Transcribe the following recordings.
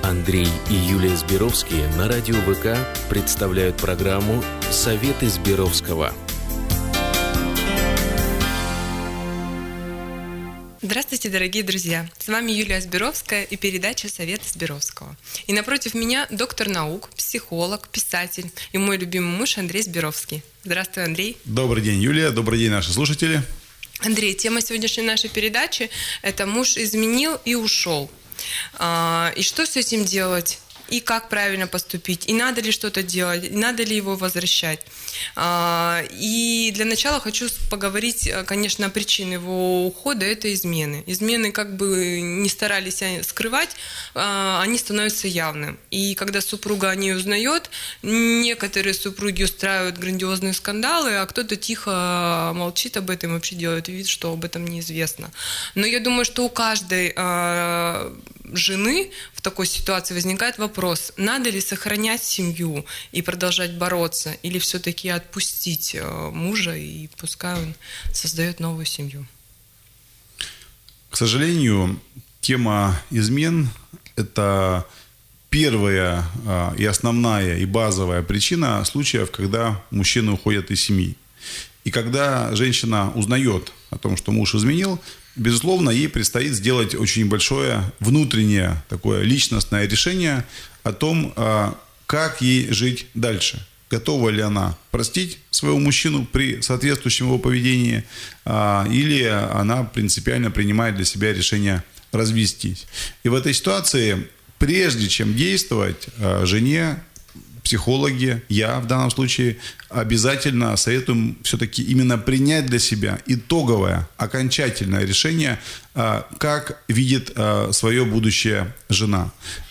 Андрей и Юлия Сберовские на радио ВК представляют программу «Советы Сберовского». Здравствуйте, дорогие друзья! С вами Юлия Сберовская и передача «Советы Сберовского». И напротив меня доктор наук, психолог, писатель и мой любимый муж Андрей Сберовский. Здравствуй, Андрей. Добрый день, Юлия. Добрый день, наши слушатели. Андрей, тема сегодняшней нашей передачи – это «Муж изменил и ушел». И что с этим делать? И как правильно поступить, и надо ли что-то делать, и надо ли его возвращать. И для начала хочу поговорить, конечно, о причине его ухода – это измены. Измены, как бы ни старались скрывать, они становятся явным. И когда супруга о ней узнает, некоторые супруги устраивают грандиозные скандалы, а кто-то тихо молчит об этом и вообще делает вид, что об этом неизвестно. Но я думаю, что у каждой жены в такой ситуации возникает вопрос, надо ли сохранять семью и продолжать бороться, или все-таки отпустить мужа, и пускай он создает новую семью. К сожалению, тема измен – это первая и основная, и базовая причина случаев, когда мужчины уходят из семьи. И когда женщина узнает о том, что муж изменил, безусловно, ей предстоит сделать очень большое внутреннее такое личностное решение о том, как ей жить дальше. Готова ли она простить своего мужчину при соответствующем его поведении, или она принципиально принимает для себя решение развестись. И в этой ситуации, прежде чем действовать, жене, психологи, я в данном случае обязательно советую все-таки именно принять для себя итоговое, окончательное решение, как видит свое будущее жена.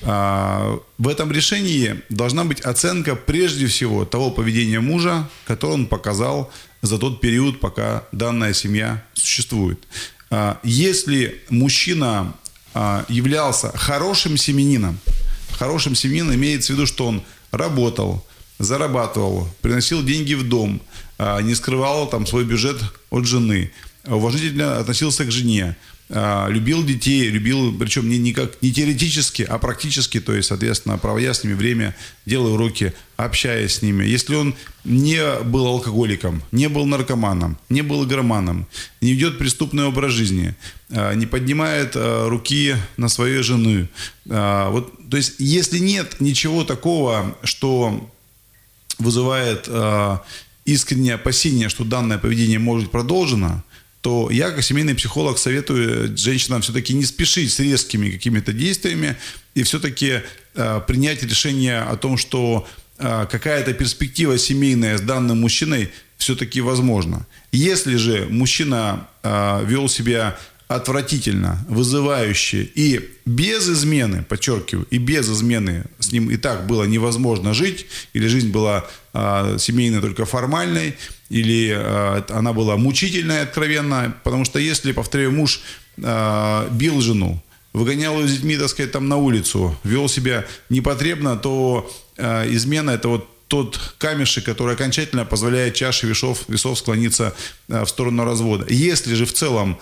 В этом решении должна быть оценка прежде всего того поведения мужа, которое он показал за тот период, пока данная семья существует. Если мужчина являлся хорошим семьянином имеется в виду, что он работал, зарабатывал, приносил деньги в дом, не скрывал там свой бюджет от жены, уважительно относился к жене, любил детей, причем не теоретически, а практически, то есть, соответственно, проводя с ними время, делая уроки, общаясь с ними. Если он не был алкоголиком, не был наркоманом, не был игроманом, не ведет преступный образ жизни, не поднимает руки на свою жену, то есть, если нет ничего такого, что вызывает искреннее опасение, что данное поведение может быть продолжено, то я, как семейный психолог, советую женщинам все-таки не спешить с резкими какими-то действиями и все-таки принять решение о том, что какая-то перспектива семейная с данным мужчиной все-таки возможна. Если же мужчина вел себя отвратительно, вызывающе и без измены, подчеркиваю, и без измены с ним и так было невозможно жить, или жизнь была семейной только формальной, или она была мучительной откровенно, потому что если, повторяю, муж бил жену, выгонял ее с детьми, так сказать, там на улицу, вел себя непотребно, то измена – это вот тот камешек, который окончательно позволяет чаше весов склониться в сторону развода. Если же в целом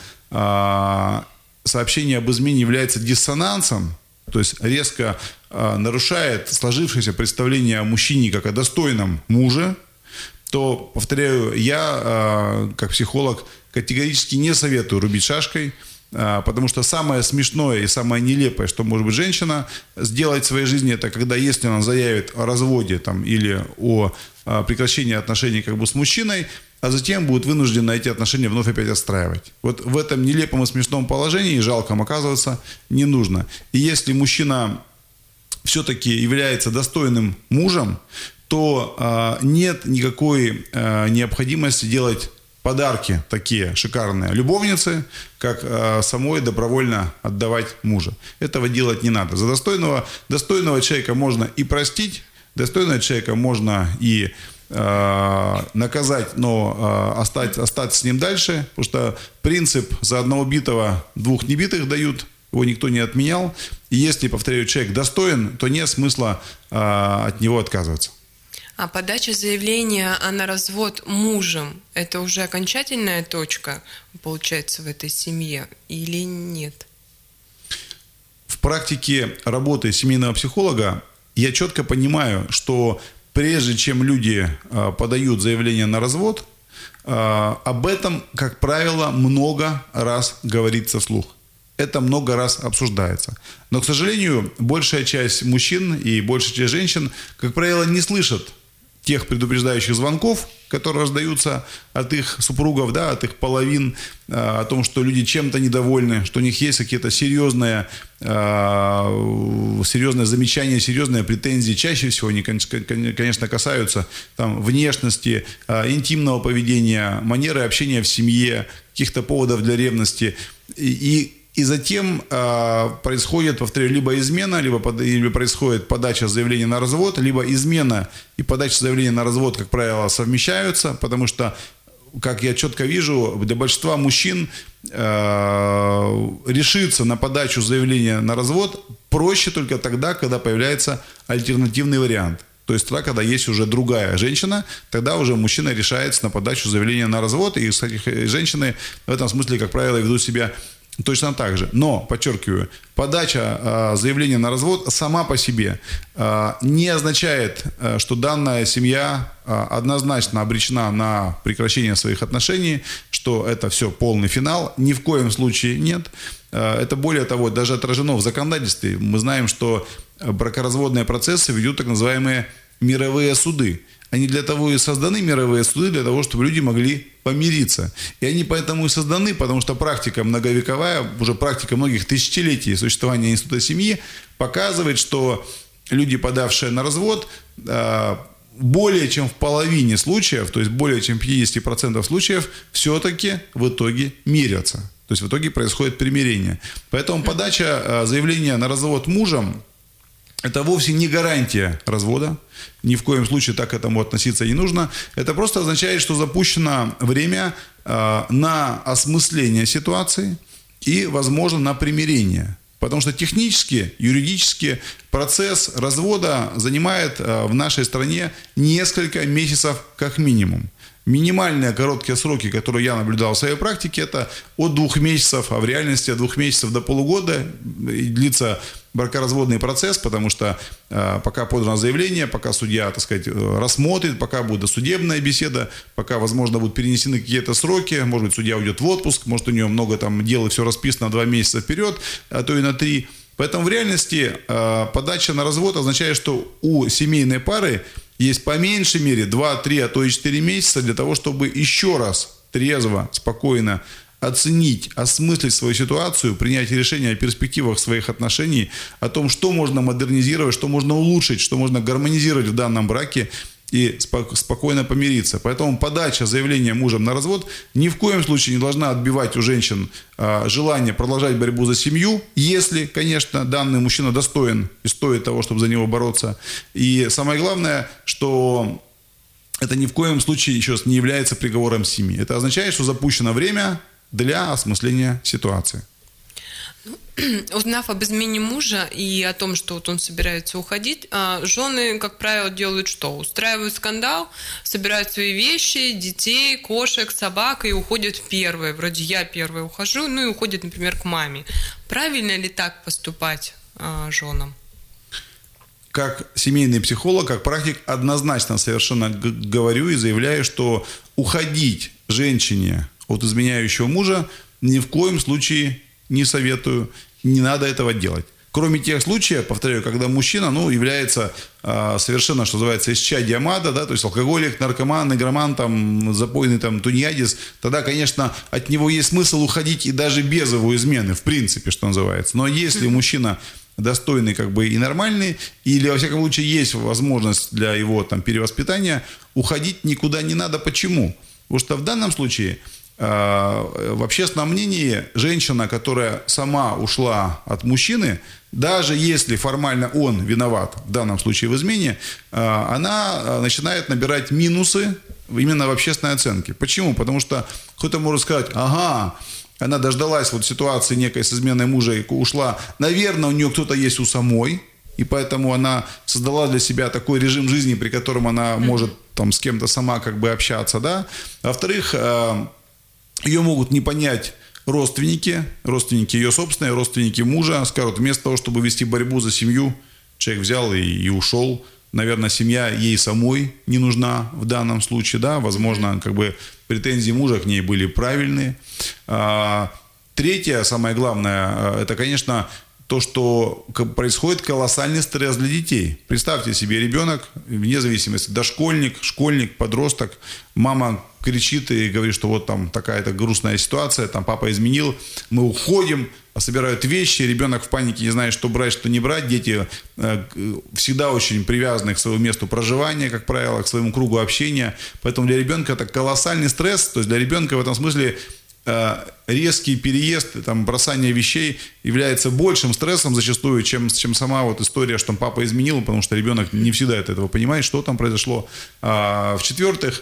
сообщение об измене является диссонансом, то есть резко нарушает сложившееся представление о мужчине как о достойном муже, то, повторяю, я, как психолог, категорически не советую рубить шашкой, потому что самое смешное и самое нелепое, что может быть женщина сделать в своей жизни, это когда, если она заявит о разводе там, или о прекращении отношений как бы с мужчиной, а затем будет вынуждена эти отношения вновь опять отстраивать. Вот в этом нелепом и смешном положении, жалком, оказываться не нужно. И если мужчина все-таки является достойным мужем, то нет никакой необходимости делать подарки такие шикарные любовнице, как самой добровольно отдавать мужа. Этого делать не надо. За достойного человека можно и простить, достойного человека можно и наказать, но остаться с ним дальше, потому что принцип «за одного битого двух небитых дают», его никто не отменял. И если, повторяю, человек достоин, то нет смысла от него отказываться. А подача заявления на развод мужем – это уже окончательная точка, получается, в этой семье или нет? В практике работы семейного психолога я четко понимаю, что прежде чем люди подают заявление на развод, об этом, как правило, много раз говорится вслух. Это много раз обсуждается. Но, к сожалению, большая часть мужчин и большая часть женщин, как правило, не слышат тех предупреждающих звонков, которые раздаются от их супругов, да, от их половин, о том, что люди чем-то недовольны, что у них есть какие-то серьезные замечания, серьезные претензии. Чаще всего они, конечно, касаются там, внешности, интимного поведения, манеры общения в семье, каких-то поводов для ревности. И затем происходит, повторяю, либо измена, либо происходит подача заявления на развод, либо измена и подача заявления на развод, как правило, совмещаются, потому что, как я четко вижу, для большинства мужчин решиться на подачу заявления на развод проще только тогда, когда появляется альтернативный вариант. То есть тогда, когда есть уже другая женщина, тогда уже мужчина решается на подачу заявления на развод, и, кстати, женщины в этом смысле, как правило, ведут себя точно так же. Но, подчеркиваю, подача заявления на развод сама по себе не означает, что данная семья однозначно обречена на прекращение своих отношений, что это все полный финал. Ни в коем случае нет. Это, более того, даже отражено в законодательстве. Мы знаем, что бракоразводные процессы ведут так называемые мировые суды. Они для того и созданы, мировые суды, для того, чтобы люди могли помириться. И они поэтому и созданы, потому что практика многовековая, уже практика многих тысячелетий существования института семьи показывает, что люди, подавшие на развод, более чем в половине случаев, то есть более чем в 50% случаев, все-таки в итоге мирятся. То есть в итоге происходит примирение. Поэтому подача заявления на развод мужем — это вовсе не гарантия развода. Ни в коем случае так к этому относиться не нужно. Это просто означает, что запущено время на осмысление ситуации и, возможно, на примирение. Потому что технически, юридически процесс развода занимает в нашей стране несколько месяцев как минимум. Минимальные короткие сроки, которые я наблюдал в своей практике, это от 2 месяцев, а в реальности от 2 месяцев до полугода длится бракоразводный процесс, потому что пока подано заявление, пока судья, так сказать, рассмотрит, пока будет досудебная беседа, пока, возможно, будут перенесены какие-то сроки, может быть, судья уйдет в отпуск, может, у него много там дел и все расписано на 2 месяца вперед, а то и на 3. Поэтому в реальности подача на развод означает, что у семейной пары есть по меньшей мере 2, 3, а то и 4 месяца для того, чтобы еще раз трезво, спокойно оценить, осмыслить свою ситуацию, принять решение о перспективах своих отношений, о том, что можно модернизировать, что можно улучшить, что можно гармонизировать в данном браке и спокойно помириться. Поэтому подача заявления мужем на развод ни в коем случае не должна отбивать у женщин желание продолжать борьбу за семью, если, конечно, данный мужчина достоин и стоит того, чтобы за него бороться. И самое главное, что это ни в коем случае еще раз не является приговором семьи. Это означает, что запущено время для осмысления ситуации. Узнав об измене мужа и о том, что вот он собирается уходить, жены, как правило, делают что? Устраивают скандал, собирают свои вещи, детей, кошек, собак и уходят первые. Вроде я первая ухожу, ну и уходят, например, к маме. Правильно ли так поступать женам? Как семейный психолог, как практик, однозначно совершенно говорю и заявляю, что уходить женщине от изменяющего мужа ни в коем случае не советую, не надо этого делать. Кроме тех случаев, повторяю, когда мужчина является совершенно, что называется, исчадием ада, да, то есть алкоголик, наркоман, игроман, там, запойный там, тунеядец, тогда, конечно, от него есть смысл уходить и даже без его измены, в принципе, что называется. Но если мужчина достойный как бы и нормальный, или, во всяком случае, есть возможность для его там, перевоспитания, уходить никуда не надо. Почему? Потому что в данном случае в общественном мнении женщина, которая сама ушла от мужчины, даже если формально он виноват, в данном случае в измене, она начинает набирать минусы именно в общественной оценке. Почему? Потому что кто-то может сказать: ага, она дождалась вот ситуации некой с изменой мужа и ушла. Наверное, у нее кто-то есть у самой, и поэтому она создала для себя такой режим жизни, при котором она может там, с кем-то сама как бы общаться. Да? Во-вторых, ее могут не понять родственники ее собственные, родственники мужа скажут, вместо того, чтобы вести борьбу за семью, человек взял и ушел. Наверное, семья ей самой не нужна в данном случае, да, возможно, как бы претензии мужа к ней были правильные. Третье, самое главное, это, конечно, то, что происходит колоссальный стресс для детей. Представьте себе, ребенок, вне зависимости, дошкольник, школьник, подросток, мама кричит и говорит, что вот там такая-то грустная ситуация, там папа изменил, мы уходим, собирают вещи, ребенок в панике не знает, что брать, что не брать. Дети всегда очень привязаны к своему месту проживания, как правило, к своему кругу общения. Поэтому для ребенка это колоссальный стресс. То есть для ребенка в этом смысле резкий переезд, там, бросание вещей является большим стрессом зачастую, чем сама вот история, что папа изменил, потому что ребенок не всегда этого понимает, что там произошло. В-четвертых,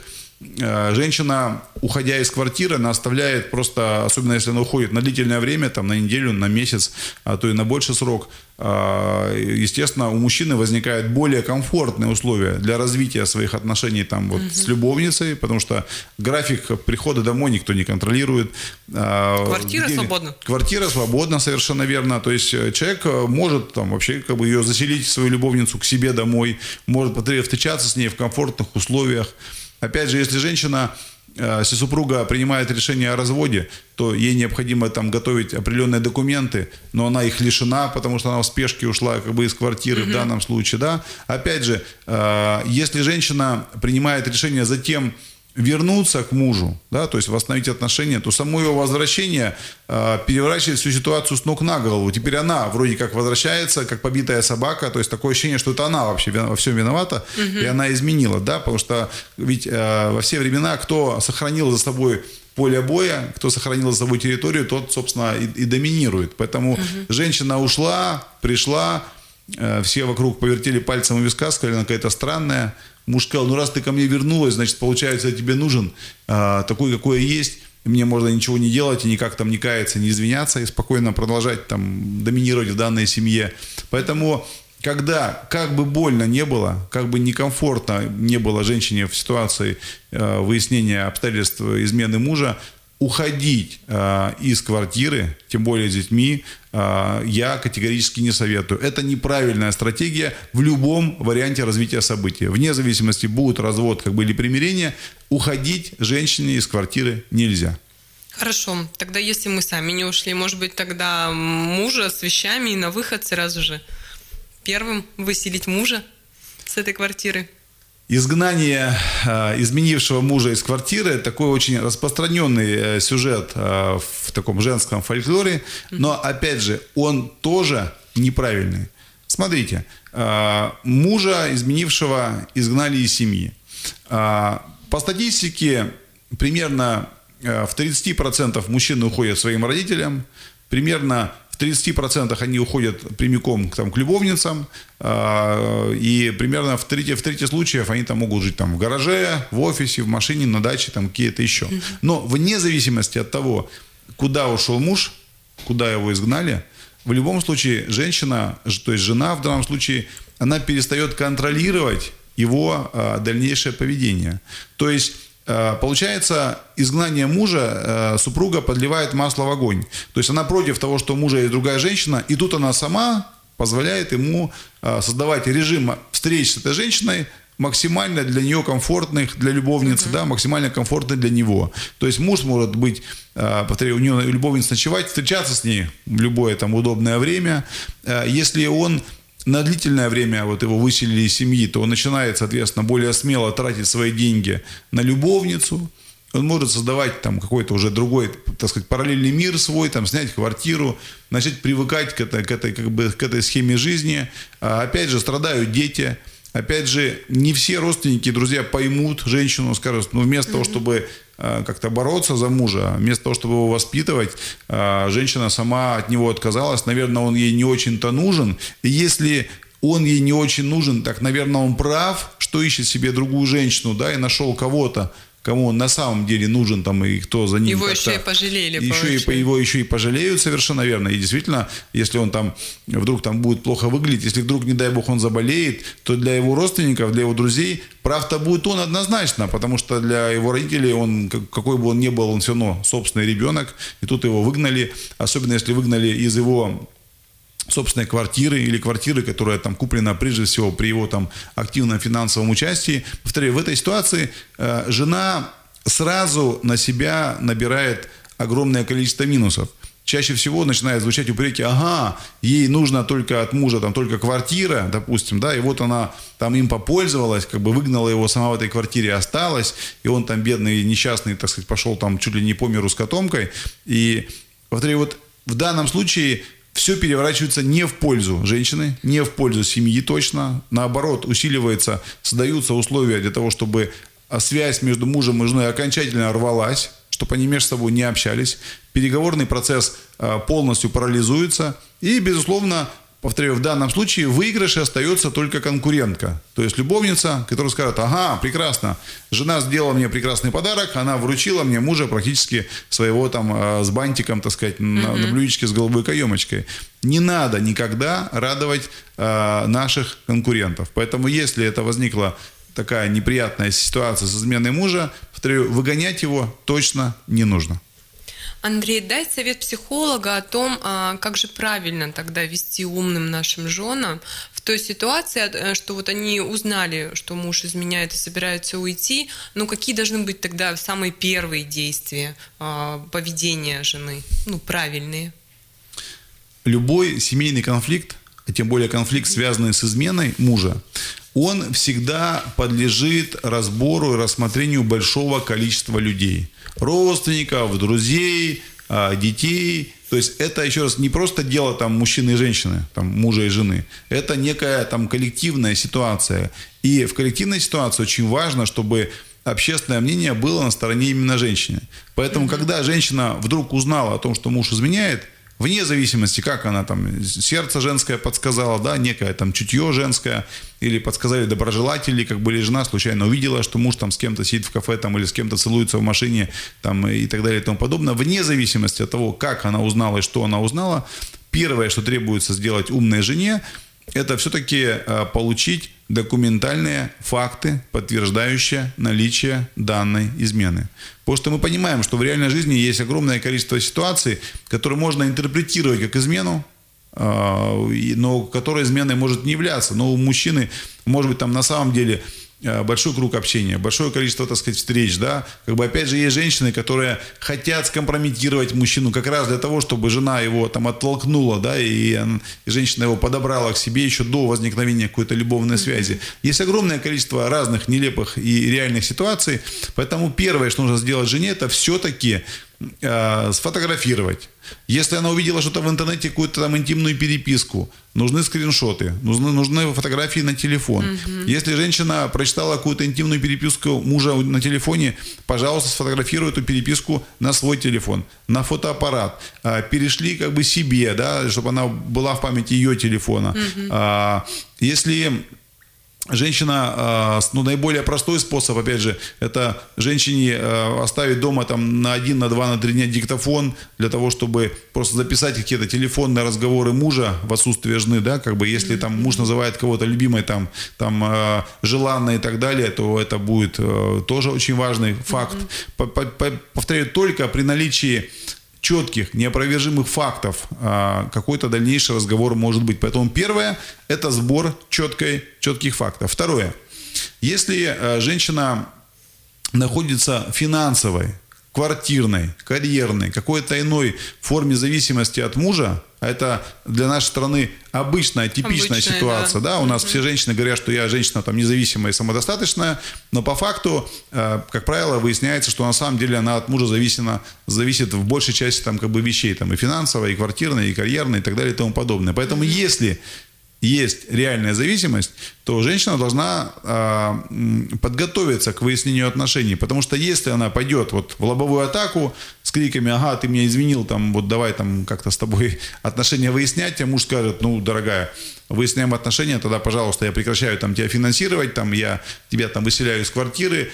женщина, уходя из квартиры, она оставляет просто, особенно если она уходит на длительное время, там, на неделю, на месяц, а то и на больший срок, естественно, у мужчины возникают более комфортные условия для развития своих отношений там, вот, с любовницей, потому что график прихода домой никто не контролирует. Квартира свободна. Квартира свободна, совершенно верно. То есть человек может там, вообще как бы ее заселить, свою любовницу, к себе домой, может встречаться с ней в комфортных условиях. Опять же, если женщина, если супруга принимает решение о разводе, то ей необходимо там готовить определенные документы, но она их лишена, потому что она в спешке ушла как бы из квартиры в данном случае, да. Опять же, если женщина принимает решение затем вернуться к мужу, да, то есть восстановить отношения, то само его возвращение переворачивает всю ситуацию с ног на голову. Теперь она вроде как возвращается, как побитая собака, то есть такое ощущение, что это она вообще во всем виновата, и она изменила, да, потому что ведь во все времена кто сохранил за собой поле боя, кто сохранил за собой территорию, тот, собственно, и доминирует. Поэтому женщина ушла, пришла, все вокруг повертели пальцем у виска, сказали, она какая-то странная. Муж сказал, ну раз ты ко мне вернулась, значит, получается, я тебе нужен такой, какой я есть. Мне можно ничего не делать и никак там не каяться, не извиняться и спокойно продолжать там доминировать в данной семье. Поэтому, когда как бы больно не было, как бы некомфортно не было женщине в ситуации выяснения обстоятельств измены мужа, уходить из квартиры, тем более с детьми, я категорически не советую. Это неправильная стратегия в любом варианте развития событий. Вне зависимости, будет развод как бы, или примирение, уходить женщине из квартиры нельзя. Хорошо. Тогда если мы сами не ушли, может быть, тогда мужа с вещами и на выход сразу же первым выселить мужа с этой квартиры? Изгнание изменившего мужа из квартиры – такой очень распространенный сюжет в таком женском фольклоре, но, опять же, он тоже неправильный. Смотрите, мужа изменившего изгнали из семьи. По статистике, примерно в 30% мужчины уходят своим родителям, примерно в 30% они уходят прямиком к любовницам, и примерно в трети случаев они там могут жить там, в гараже, в офисе, в машине, на даче, там какие-то еще. Но вне зависимости от того, куда ушел муж, куда его изгнали, в любом случае женщина, то есть жена в данном случае, она перестает контролировать его дальнейшее поведение. То есть получается, изгнание мужа супруга подливает масло в огонь. То есть она против того, что у мужа есть другая женщина, и тут она сама позволяет ему создавать режим встреч с этой женщиной максимально для нее комфортных, для любовницы, да, максимально комфортных для него. То есть муж может быть, повторяю, у него любовница ночевать, встречаться с ней в любое там удобное время. Если он на длительное время вот его выселили из семьи, то он начинает, соответственно, более смело тратить свои деньги на любовницу. Он может создавать там какой-то уже другой, так сказать, параллельный мир свой, там, снять квартиру, начать привыкать к этой схеме жизни. Опять же, страдают дети. Опять же, не все родственники, друзья поймут женщину, скажут, ну, вместо того, чтобы как-то бороться за мужа, вместо того, чтобы его воспитывать, женщина сама от него отказалась. Наверное, он ей не очень-то нужен. И если он ей не очень нужен, так, наверное, он прав, что ищет себе другую женщину, да, и нашел кого-то, кому он на самом деле нужен там, и кто за ним его как-то... еще и пожалели. Его еще и пожалеют, совершенно верно. И действительно, если он там вдруг там будет плохо выглядеть, если вдруг, не дай бог, он заболеет, то для его родственников, для его друзей прав-то будет он однозначно, потому что для его родителей, он, какой бы он ни был, он все равно собственный ребенок, и тут его выгнали, особенно если выгнали из его собственной квартиры или квартиры, которая там куплена прежде всего при его там активном финансовом участии. Повторяю, в этой ситуации жена сразу на себя набирает огромное количество минусов. Чаще всего начинают звучать упреки: ага, ей нужно только от мужа там только квартира, допустим, да, и вот она там им попользовалась, как бы выгнала его сама в этой квартире, осталась, и он там бедный, несчастный, так сказать, пошел там чуть ли не по миру с котомкой. И, повторяю, вот в данном случае все переворачивается не в пользу женщины, не в пользу семьи точно. Наоборот, усиливается, создаются условия для того, чтобы связь между мужем и женой окончательно рвалась, чтобы они между собой не общались. Переговорный процесс полностью парализуется. И, безусловно, повторяю, в данном случае в выигрыше остается только конкурентка. То есть любовница, которая скажет: ага, прекрасно, жена сделала мне прекрасный подарок, она вручила мне мужа практически своего там с бантиком, так сказать, на блюдечке с голубой каемочкой. Не надо никогда радовать наших конкурентов. Поэтому если это возникла такая неприятная ситуация с изменой мужа, повторяю, выгонять его точно не нужно. Андрей, дай совет психолога о том, как же правильно тогда вести умным нашим женам в той ситуации, что вот они узнали, что муж изменяет и собираются уйти, но какие должны быть тогда самые первые действия поведения жены, правильные? Любой семейный конфликт, а тем более конфликт, связанный с изменой мужа, он всегда подлежит разбору и рассмотрению большого количества людей. Родственников, друзей, детей. То есть это, еще раз, не просто дело там мужчины и женщины, там, мужа и жены. Это некая там коллективная ситуация. И в коллективной ситуации очень важно, чтобы общественное мнение было на стороне именно женщины. Поэтому, когда женщина вдруг узнала о том, что муж изменяет, вне зависимости, как она там, сердце женское подсказало, да, некое там чутье женское, или подсказали доброжелатели, как бы, или жена случайно увидела, что муж там с кем-то сидит в кафе там, или с кем-то целуется в машине там, и так далее и тому подобное. Вне зависимости от того, как она узнала и что она узнала, первое, что требуется сделать умной жене, это все-таки получить документальные факты, подтверждающие наличие данной измены. Потому что мы понимаем, что в реальной жизни есть огромное количество ситуаций, которые можно интерпретировать как измену, но которая изменой может не являться. Но у мужчины, может быть, там на самом деле большой круг общения, большое количество, так сказать, встреч, да, как бы, опять же, есть женщины, которые хотят скомпрометировать мужчину как раз для того, чтобы жена его там оттолкнула, да, и женщина его подобрала к себе еще до возникновения какой-то любовной связи. Есть огромное количество разных нелепых и реальных ситуаций, поэтому первое, что нужно сделать жене, это все-таки сфотографировать. Если она увидела что-то в интернете, какую-то там интимную переписку, нужны скриншоты, нужны фотографии на телефон. Если женщина прочитала какую-то интимную переписку мужа на телефоне, пожалуйста, сфотографируй эту переписку на свой телефон, на фотоаппарат. Перешли как бы себе, да, чтобы она была в памяти ее телефона. Если женщина, наиболее простой способ, опять же, это женщине оставить дома там на 1, на 2, на 3 дня диктофон для того, чтобы просто записать какие-то телефонные разговоры мужа в отсутствие жены, да, как бы, если там муж называет кого-то любимой, там желанной и так далее, то это будет тоже очень важный факт. Повторяю, только при наличии четких, неопровержимых фактов какой-то дальнейший разговор может быть. Поэтому первое – это сбор четких фактов. Второе. Если женщина находится в финансовой, квартирной, карьерной, какой-то иной форме зависимости от мужа, а это для нашей страны обычная, типичная ситуация. Да? У нас все женщины говорят, что я женщина там, независимая и самодостаточная, но по факту, как правило, выясняется, что на самом деле она от мужа зависит в большей части там, как бы, вещей, там, и финансовой, и квартирной, и карьерной, и так далее, и тому подобное. Поэтому если есть реальная зависимость, то женщина должна подготовиться к выяснению отношений. Потому что если она пойдет вот в лобовую атаку, криками: ага, ты меня извинил, там, вот давай там как-то с тобой отношения выяснять, а муж скажет: ну, дорогая, выясняем отношения, тогда, пожалуйста, я прекращаю там тебя финансировать, там, я тебя там выселяю из квартиры.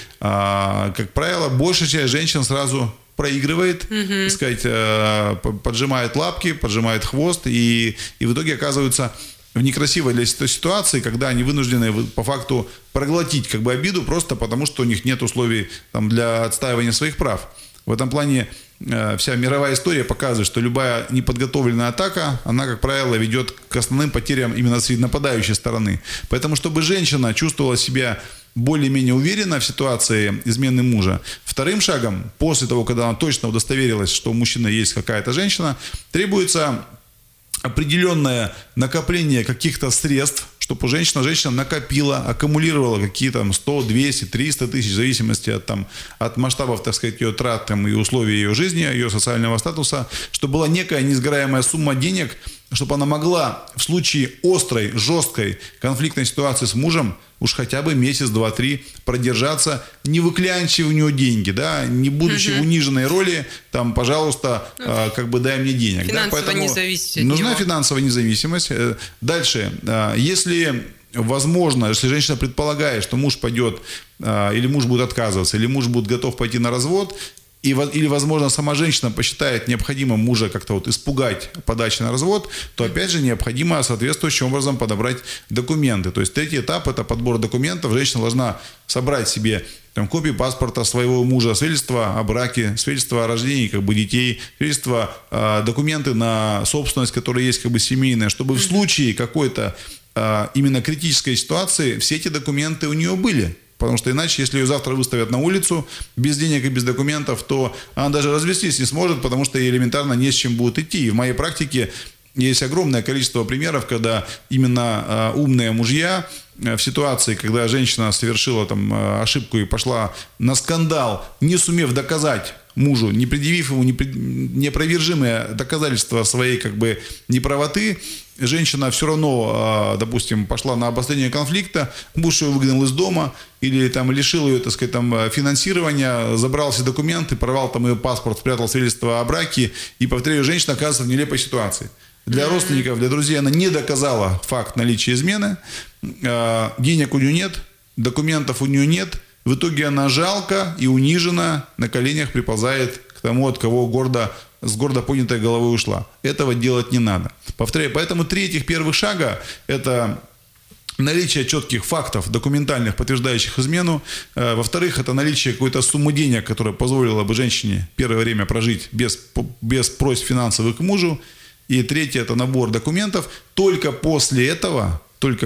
Как правило, большая часть женщин сразу проигрывает, так сказать, поджимает лапки, поджимает хвост, и в итоге оказываются в некрасивой для ситуации, когда они вынуждены по факту проглотить как бы обиду просто потому, что у них нет условий там, для отстаивания своих прав. В этом плане вся мировая история показывает, что любая неподготовленная атака, она, как правило, ведет к основным потерям именно с нападающей стороны. Поэтому, чтобы женщина чувствовала себя более-менее уверенно в ситуации измены мужа, вторым шагом, после того, когда она точно удостоверилась, что у мужчины есть какая-то женщина, требуется определенное накопление каких-то средств, чтобы женщина накопила, аккумулировала какие-то 100, 200, 300 тысяч, в зависимости от масштабов, так сказать, ее трат там, и условий ее жизни, ее социального статуса, чтобы была некая несгораемая сумма денег, чтобы она могла в случае острой, жесткой конфликтной ситуации с мужем уж хотя бы месяц, два, три продержаться, не выклянчивая у него деньги, да, не будучи в униженной роли, там, пожалуйста, как бы дай мне денег. Финансово да, поэтому независимость. Нужна финансовая независимость. Дальше, если возможно, если женщина предполагает, что муж пойдет, или муж будет отказываться, или муж будет готов пойти на развод, или, возможно, сама женщина посчитает необходимым мужа как-то вот испугать подачи на развод, то, опять же, необходимо соответствующим образом подобрать документы. То есть третий этап – это подбор документов. Женщина должна собрать себе там, копии паспорта своего мужа, свидетельство о браке, свидетельство о рождении как бы, детей, свидетельство, документы на собственность, которые есть как бы, семейная, чтобы в случае какой-то именно критической ситуации все эти документы у нее были. Потому что иначе, если ее завтра выставят на улицу без денег и без документов, то она даже развестись не сможет, потому что ей элементарно не с чем будет идти. И в моей практике есть огромное количество примеров, когда именно умные мужья в ситуации, когда женщина совершила там, ошибку и пошла на скандал, не сумев доказать мужу, не предъявив ему неопровержимые доказательства своей как бы, неправоты, женщина все равно, допустим, пошла на обострение конфликта, муж ее выгнал из дома или там, лишил ее, так сказать, там, финансирования, забрал все документы, порвал там, ее паспорт, спрятал свидетельство о браке, и, повторяю, женщина оказывается в нелепой ситуации. Для родственников, для друзей она не доказала факт наличия измены, денег у нее нет, документов у нее нет, в итоге она жалко и унижена, на коленях приползает к тому, от кого с гордо поднятой головой ушла. Этого делать не надо. Повторяю, поэтому 3 этих первых шага – это наличие четких фактов, документальных, подтверждающих измену. Во-вторых, это наличие какой-то суммы денег, которая позволила бы женщине первое время прожить без просьб финансовых к мужу. И третье – это набор документов. Только после этого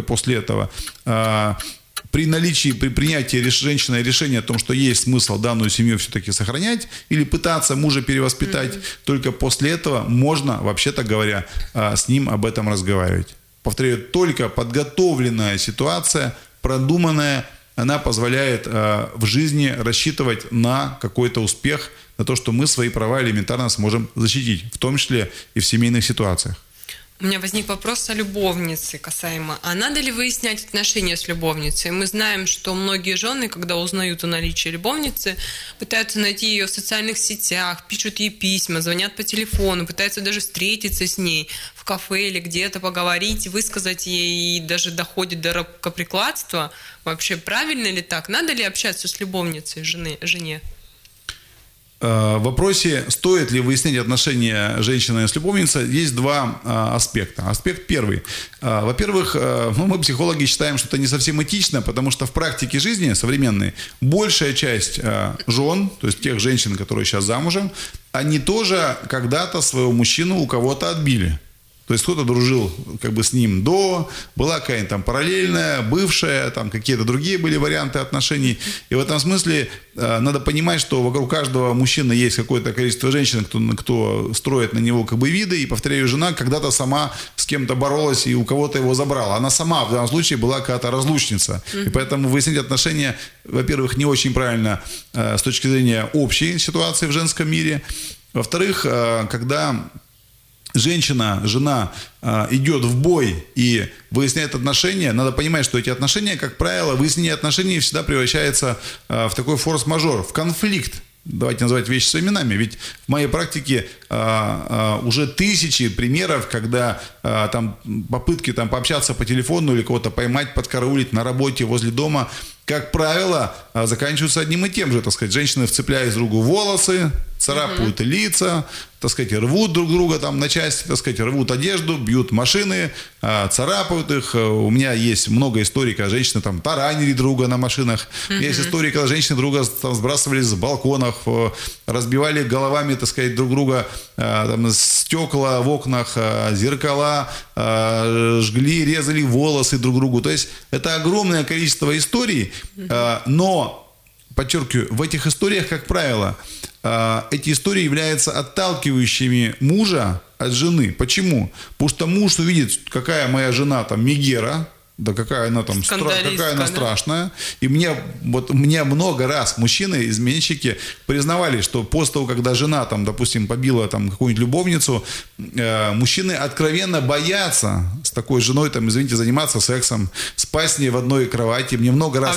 при принятии женщиной решения о том, что есть смысл данную семью все-таки сохранять или пытаться мужа перевоспитать, только после этого можно, вообще-то говоря, с ним об этом разговаривать. Повторяю, только подготовленная ситуация, продуманная, она позволяет в жизни рассчитывать на какой-то успех, на то, что мы свои права элементарно сможем защитить, в том числе и в семейных ситуациях. У меня возник вопрос о любовнице касаемо. А надо ли выяснять отношения с любовницей? Мы знаем, что многие жены, когда узнают о наличии любовницы, пытаются найти ее в социальных сетях, пишут ей письма, звонят по телефону, пытаются даже встретиться с ней в кафе или где-то поговорить, высказать ей, и даже доходит до рукоприкладства. Вообще, правильно ли так? Надо ли общаться с любовницей жене? В вопросе, стоит ли выяснять отношения женщины с любовницей, есть два аспекта. Аспект первый. Во-первых, мы, психологи, считаем, что это не совсем этично, потому что в практике жизни современной большая часть жен, то есть тех женщин, которые сейчас замужем, они тоже когда-то своего мужчину у кого-то отбили. То есть кто-то дружил как бы с ним до, была какая-нибудь там параллельная, бывшая, там какие-то другие были варианты отношений. И в этом смысле надо понимать, что вокруг каждого мужчины есть какое-то количество женщин, кто строит на него как бы виды. И, повторяю, жена когда-то сама с кем-то боролась и у кого-то его забрала. Она сама в данном случае была какая-то разлучница. И поэтому выяснить отношения, во-первых, не очень правильно с точки зрения общей ситуации в женском мире. Во-вторых, когда женщина, жена идет в бой и выясняет отношения, надо понимать, что эти отношения, как правило, выяснение отношений всегда превращается в такой форс-мажор, в конфликт давайте называть вещи своими именами, ведь в моей практике уже тысячи примеров, когда там попытки там пообщаться по телефону или кого-то поймать, подкараулить на работе, возле дома, как правило, заканчиваются одним и тем же, так сказать, женщины вцепляют друг другу волосы, царапают лица, так сказать, рвут друг друга там на части, так сказать, рвут одежду, бьют машины, царапают их. У меня есть много историй, когда женщины там таранили друга на машинах. Есть истории, когда женщины друга там сбрасывали с балконов, разбивали головами, так сказать, друг друга там, стекла в окнах, зеркала, жгли, резали волосы друг другу. То есть это огромное количество историй, но, подчеркиваю, в этих историях, как правило, эти истории являются отталкивающими мужа от жены. Почему? Потому что муж увидит, какая моя жена там мегера, да какая она там какая она страшная. И мне много раз мужчины, изменщики, признавали, что после того, когда жена там, допустим, побила там какую-нибудь любовницу, мужчины откровенно боятся с такой женой, там, извините, заниматься сексом, спать с ней в одной кровати. Мне много раз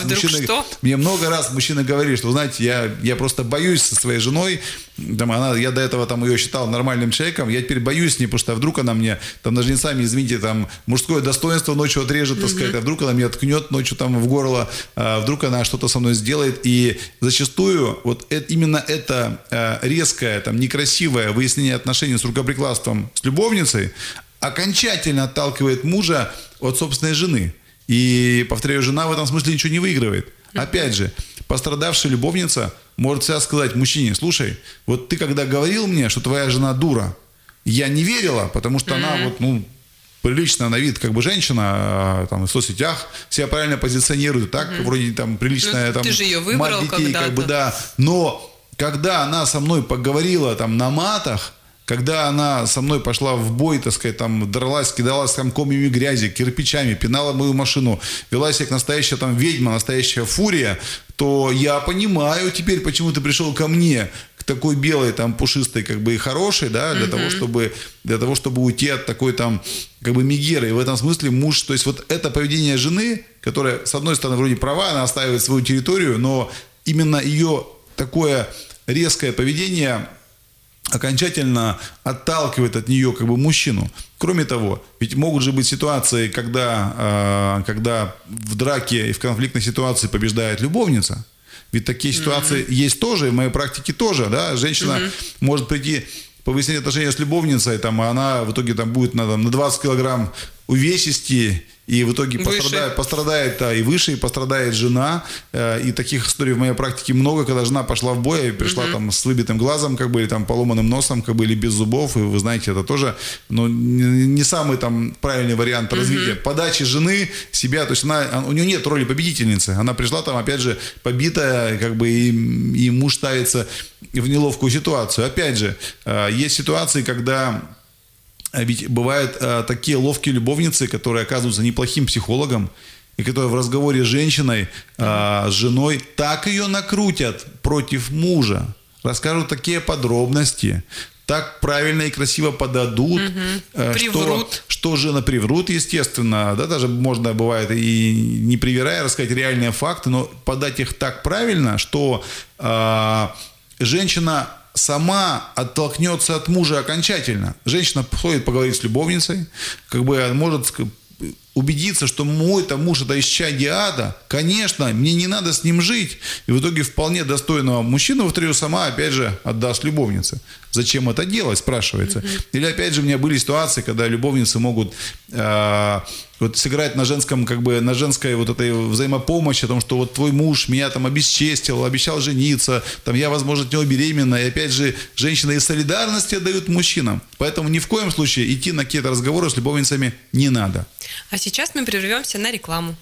мужчины говорили, что, знаете, я просто боюсь со своей женой. Там, я до этого там, ее считал нормальным человеком, я теперь боюсь с ней, потому что вдруг она мне там ножницами, извините, там мужское достоинство ночью отрежет, так сказать, а вдруг она меня ткнет ночью там в горло, вдруг она что-то со мной сделает. И зачастую вот именно это резкое, там, некрасивое выяснение отношений с рукоприкладством с любовницей окончательно отталкивает мужа от собственной жены. И, повторяю, жена в этом смысле ничего не выигрывает. Опять же, пострадавшая любовница может всегда сказать мужчине: слушай, вот ты когда говорил мне, что твоя жена дура, я не верила, потому что она вот, прилично на вид как бы женщина, там, в соцсетях себя правильно позиционирует, так, вроде там приличная там, ты же ее выбрал мать детей, когда-то. как бы, да. Но когда она со мной поговорила там на матах, когда она со мной пошла в бой, так сказать, там, дралась, кидалась там комьями грязи, кирпичами, пинала мою машину, вела себя как настоящая там ведьма, настоящая фурия, то я понимаю теперь, почему ты пришел ко мне, к такой белой, там, пушистой, как бы, и хорошей, да, для того, чтобы уйти от такой, там, как бы, мегеры. И в этом смысле муж, то есть вот это поведение жены, которая, с одной стороны, вроде права, она отстаивает свою территорию, но именно ее такое резкое поведение окончательно отталкивает от нее как бы мужчину. Кроме того, ведь могут же быть ситуации, когда в драке и в конфликтной ситуации побеждает любовница. Ведь такие ситуации есть тоже, в моей практике тоже. Да? Женщина может прийти по выяснению отношений с любовницей, там, а она в итоге там, будет на 20 килограмм увесистее, и в итоге пострадает и выше, и пострадает жена. И таких историй в моей практике много, когда жена пошла в бой и пришла там с выбитым глазом, как бы, или там поломанным носом, как бы, или без зубов. И вы знаете, это тоже не самый там правильный вариант развития. Подачи жены себя, то есть у нее нет роли победительницы. Она пришла там, опять же, побитая, как бы, и муж ставится в неловкую ситуацию. Опять же, есть ситуации, когда... Ведь бывают такие ловкие любовницы, которые оказываются неплохим психологом, и которые в разговоре с женщиной, с женой, так ее накрутят против мужа, расскажут такие подробности, так правильно и красиво подадут, что жена приврут, естественно, да, даже можно, бывает, и не привирая, рассказать реальные факты, но подать их так правильно, что женщина сама оттолкнется от мужа окончательно. Женщина ходит поговорить с любовницей, как бы может убедиться, что мой-то муж это исчадие ада, конечно, мне не надо с ним жить. И в итоге вполне достойного мужчину, повторю, сама опять же отдаст любовнице. Зачем это делать, спрашивается. Или опять же у меня были ситуации, когда любовницы могут вот сыграть на женском, как бы на женской вот этой взаимопомощи, о том, что вот твой муж меня там обесчестил, обещал жениться, там я, возможно, от него беременна. И опять же, женщины из солидарности отдают мужчинам. Поэтому ни в коем случае идти на какие-то разговоры с любовницами не надо. А сейчас мы прервемся на рекламу.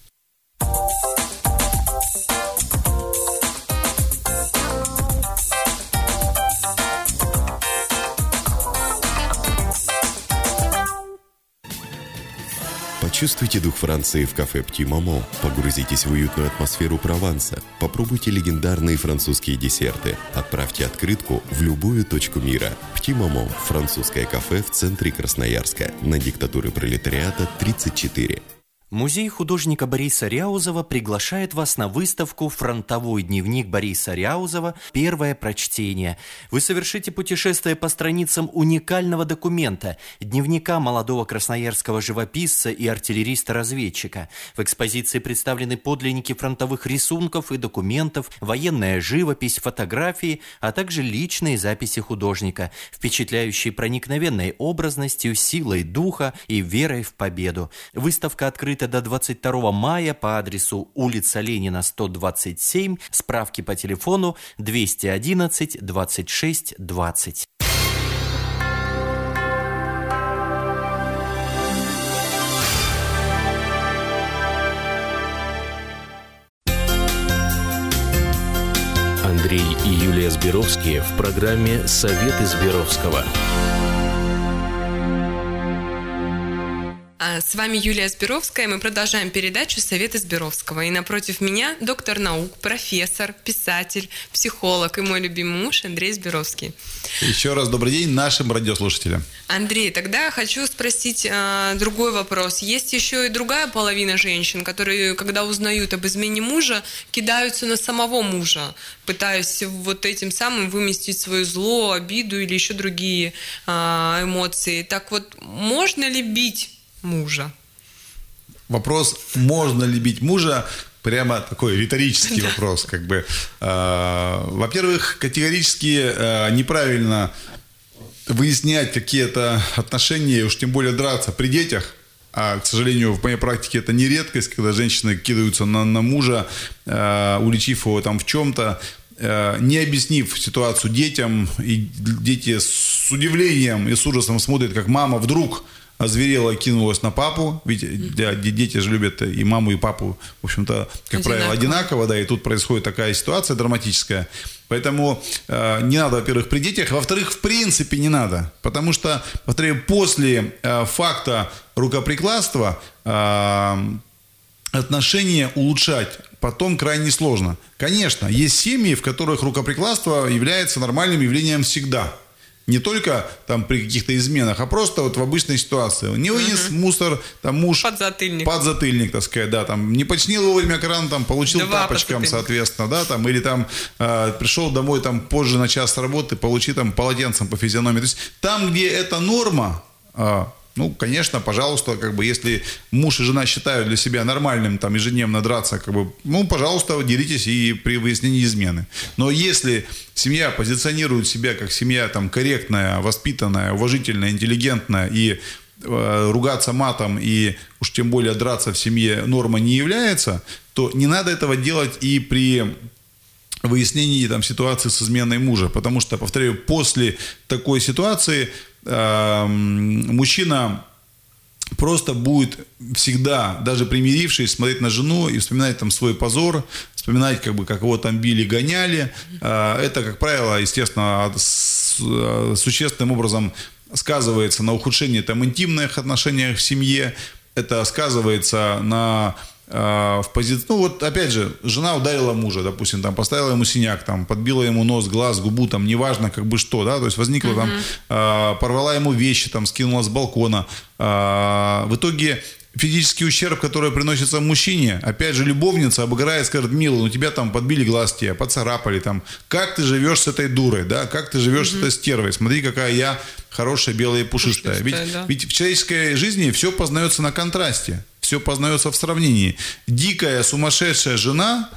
Почувствуйте дух Франции в кафе «Пти Мамо». Погрузитесь в уютную атмосферу Прованса. Попробуйте легендарные французские десерты. Отправьте открытку в любую точку мира. «Пти Мамо» – французское кафе в центре Красноярска. На Диктатуры пролетариата 34. Музей художника Бориса Ряузова приглашает вас на выставку «Фронтовой дневник Бориса Ряузова. Первое прочтение». Вы совершите путешествие по страницам уникального документа – дневника молодого красноярского живописца и артиллериста-разведчика. В экспозиции представлены подлинники фронтовых рисунков и документов, военная живопись, фотографии, а также личные записи художника, впечатляющие проникновенной образностью, силой духа и верой в победу. Выставка открыта до 22 мая по адресу улица Ленина, 127, справки по телефону 211 26 20. Андрей и Юлия Зберовские в программе «Советы Зберовского». С вами Юлия Зберовская, мы продолжаем передачу «Советы Зберовского». И напротив меня доктор наук, профессор, писатель, психолог и мой любимый муж Андрей Зберовский. Еще раз добрый день нашим радиослушателям. Андрей, тогда хочу спросить другой вопрос. Есть еще и другая половина женщин, которые, когда узнают об измене мужа, кидаются на самого мужа, пытаясь вот этим самым выместить свое зло, обиду или еще другие эмоции. Так вот, можно ли бить мужа? Вопрос, можно ли бить мужа, прямо такой риторический вопрос. Как бы. Во-первых, категорически неправильно выяснять какие-то отношения, уж тем более драться при детях. А, к сожалению, в моей практике это не редкость, когда женщины кидаются на мужа, уличив его там в чем-то, не объяснив ситуацию детям. И дети с удивлением и с ужасом смотрят, как мама вдруг озверела, кинулась на папу, ведь дети же любят и маму, и папу, в общем-то, как правило, одинаково, да, и тут происходит такая ситуация драматическая. Поэтому не надо, во-первых, при детях, во-вторых, в принципе не надо, потому что, повторяю, после факта рукоприкладства отношения улучшать потом крайне сложно. Конечно, есть семьи, в которых рукоприкладство является нормальным явлением всегда. Не только там при каких-то изменах, а просто вот в обычной ситуации. Не вынес мусор, там муж... Подзатыльник, так сказать, да, там не починил вовремя кран, там получил тапочком, соответственно, да, там, или там пришел домой там позже на час работы, получи там полотенцем по физиономии. То есть там, где это норма, ну, конечно, пожалуйста, как бы, если муж и жена считают для себя нормальным там ежедневно драться, как бы, ну, пожалуйста, делитесь и при выяснении измены. Но если семья позиционирует себя как семья там корректная, воспитанная, уважительная, интеллигентная, и ругаться матом и уж тем более драться в семье норма не является, то не надо этого делать и при выяснении там ситуации с изменой мужа, потому что, повторяю, после такой ситуации мужчина просто будет всегда, даже примирившись, смотреть на жену и вспоминать там свой позор, вспоминать, как бы, как его там били, гоняли. Это, как правило, естественно, существенным образом сказывается на ухудшении там интимных отношениях в семье. Это сказывается на в позиции, ну вот опять же, жена ударила мужа, допустим, там поставила ему синяк, там подбила ему нос, глаз, губу, там неважно как бы что, да, то есть возникла там, порвала ему вещи, там скинула с балкона. В итоге физический ущерб, который приносится мужчине, опять же, любовница обыграет, скажет: милый, ну тебя там подбили глаз, тебя поцарапали, там, как ты живешь с этой дурой, да, как ты живешь с этой стервой, смотри, какая я хорошая, белая и пушистая. Ведь в человеческой жизни все познается на контрасте. Все познается в сравнении. Дикая, сумасшедшая жена,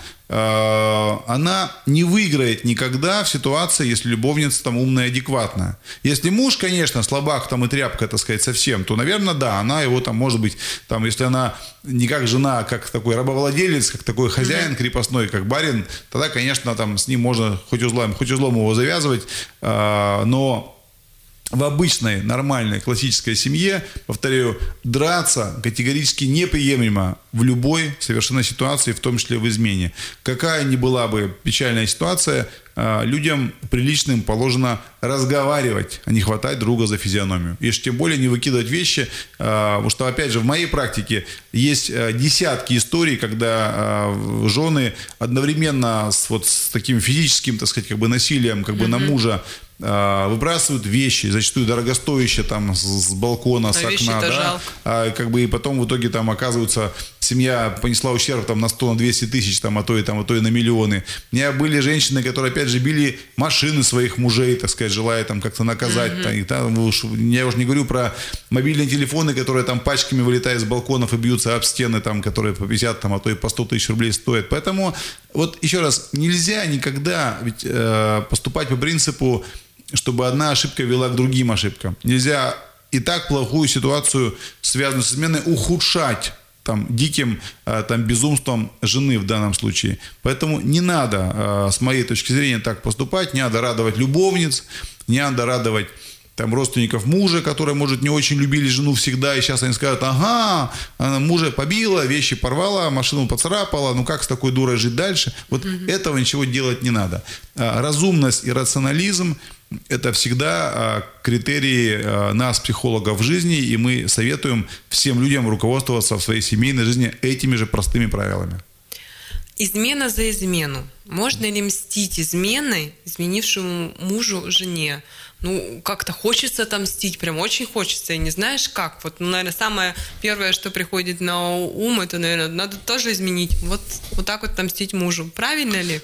она не выиграет никогда в ситуации, если любовница там умная и адекватная. Если муж, конечно, слабак там и тряпка, так сказать, совсем, то, наверное, да, она его там, может быть, там, если она не как жена, а как такой рабовладелец, как такой хозяин крепостной, как барин, тогда, конечно, там с ним можно хоть узлом его завязывать, но в обычной, нормальной, классической семье, повторяю, драться категорически неприемлемо в любой совершенно ситуации, в том числе в измене. Какая ни была бы печальная ситуация, людям приличным положено разговаривать, а не хватать друга за физиономию. И тем более не выкидывать вещи, потому что, опять же, в моей практике есть десятки историй, когда жены одновременно с таким физическим, так сказать, как бы насилием как бы на мужа выбрасывают вещи, зачастую дорогостоящие там с балкона, с окна, да, как бы и потом в итоге там оказывается семья понесла ущерб там на 100, на 200 тысяч, там, а то и на миллионы. У меня были женщины, которые опять же били машины своих мужей, так сказать, желая там как-то наказать. Я уже не говорю про мобильные телефоны, которые там пачками вылетают с балконов и бьются об стены, там, которые по 50, там, а то и по 100 тысяч рублей стоят. Поэтому вот еще раз, нельзя никогда ведь, поступать по принципу, чтобы одна ошибка вела к другим ошибкам. Нельзя и так плохую ситуацию, связанную с изменой, ухудшать там, диким там, безумством жены в данном случае. Поэтому не надо, с моей точки зрения, так поступать. Не надо радовать любовниц, не надо радовать там, родственников мужа, которые, может, не очень любили жену всегда, и сейчас они скажут: ага, она мужа побила, вещи порвала, машину поцарапала, ну как с такой дурой жить дальше? Вот этого ничего делать не надо. Разумность и рационализм – это всегда критерии нас, психологов, в жизни, и мы советуем всем людям руководствоваться в своей семейной жизни этими же простыми правилами. Измена за измену. Можно ли мстить изменой, изменившему мужу, жене? Ну, как-то хочется отомстить, прям очень хочется, и не знаешь как. Вот, наверное, самое первое, что приходит на ум, это, наверное, надо тоже изменить. Вот так вот отомстить мужу. Правильно ли?